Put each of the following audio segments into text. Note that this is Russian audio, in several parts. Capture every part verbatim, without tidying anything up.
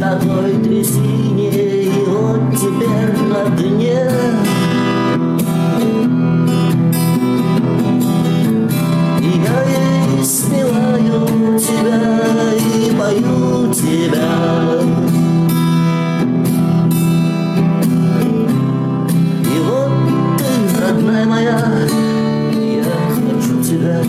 такой трясине, и вот теперь на дне. И я ей смеваю тебя и пою тебя. И вот ты, родная моя, я хочу тебя.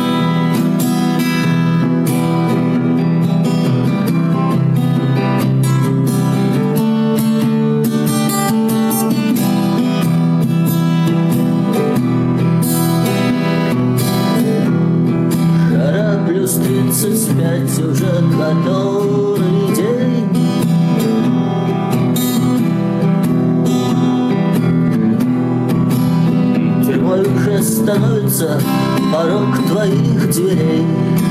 Плюс тридцать пять уже который день. Тюрьмой уже становится порог твоих дверей.